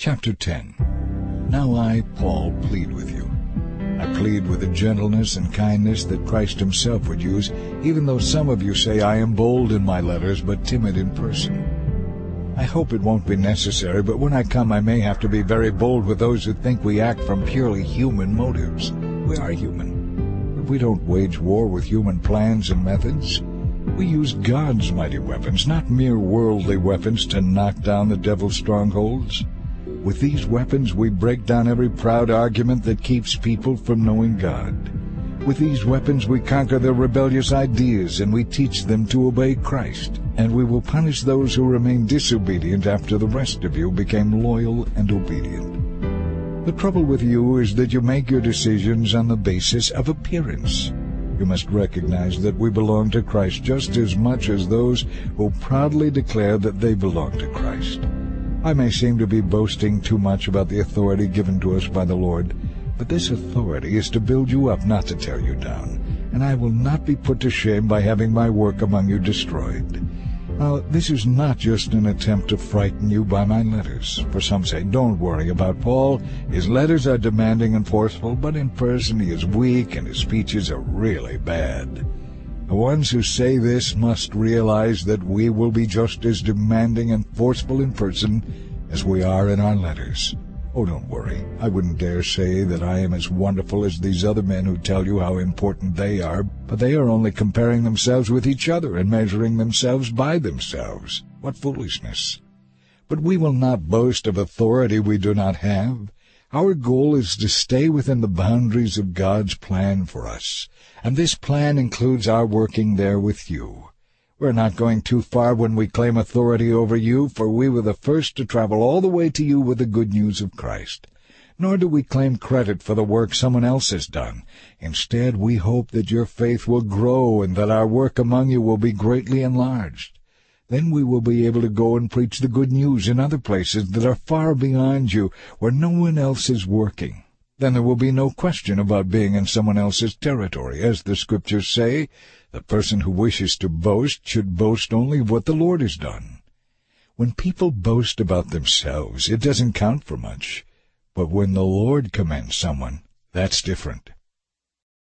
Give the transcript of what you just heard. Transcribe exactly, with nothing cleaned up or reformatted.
Chapter ten. Now I, Paul, plead with you. I plead with the gentleness and kindness that Christ himself would use, even though some of you say I am bold in my letters, but timid in person. I hope it won't be necessary, but when I come I may have to be very bold with those who think we act from purely human motives. We are human, but we don't wage war with human plans and methods. We use God's mighty weapons, not mere worldly weapons, to knock down the devil's strongholds. With these weapons we break down every proud argument that keeps people from knowing God. With these weapons we conquer their rebellious ideas, and we teach them to obey Christ. And we will punish those who remain disobedient after the rest of you became loyal and obedient. The trouble with you is that you make your decisions on the basis of appearance. You must recognize that we belong to Christ just as much as those who proudly declare that they belong to Christ. I may seem to be boasting too much about the authority given to us by the Lord, but this authority is to build you up, not to tear you down, and I will not be put to shame by having my work among you destroyed. Now, this is not just an attempt to frighten you by my letters, for some say, "Don't worry about Paul. His letters are demanding and forceful, but in person he is weak and his speeches are really bad." The ones who say this must realize that we will be just as demanding and forceful in person as we are in our letters. Oh, don't worry. I wouldn't dare say that I am as wonderful as these other men who tell you how important they are, but they are only comparing themselves with each other and measuring themselves by themselves. What foolishness! But we will not boast of authority we do not have. Our goal is to stay within the boundaries of God's plan for us, and this plan includes our working there with you. We're not going too far when we claim authority over you, for we were the first to travel all the way to you with the good news of Christ. Nor do we claim credit for the work someone else has done. Instead, we hope that your faith will grow and that our work among you will be greatly enlarged. Then we will be able to go and preach the good news in other places that are far beyond you, where no one else is working. Then there will be no question about being in someone else's territory. As the Scriptures say, the person who wishes to boast should boast only of what the Lord has done. When people boast about themselves, it doesn't count for much. But when the Lord commends someone, that's different.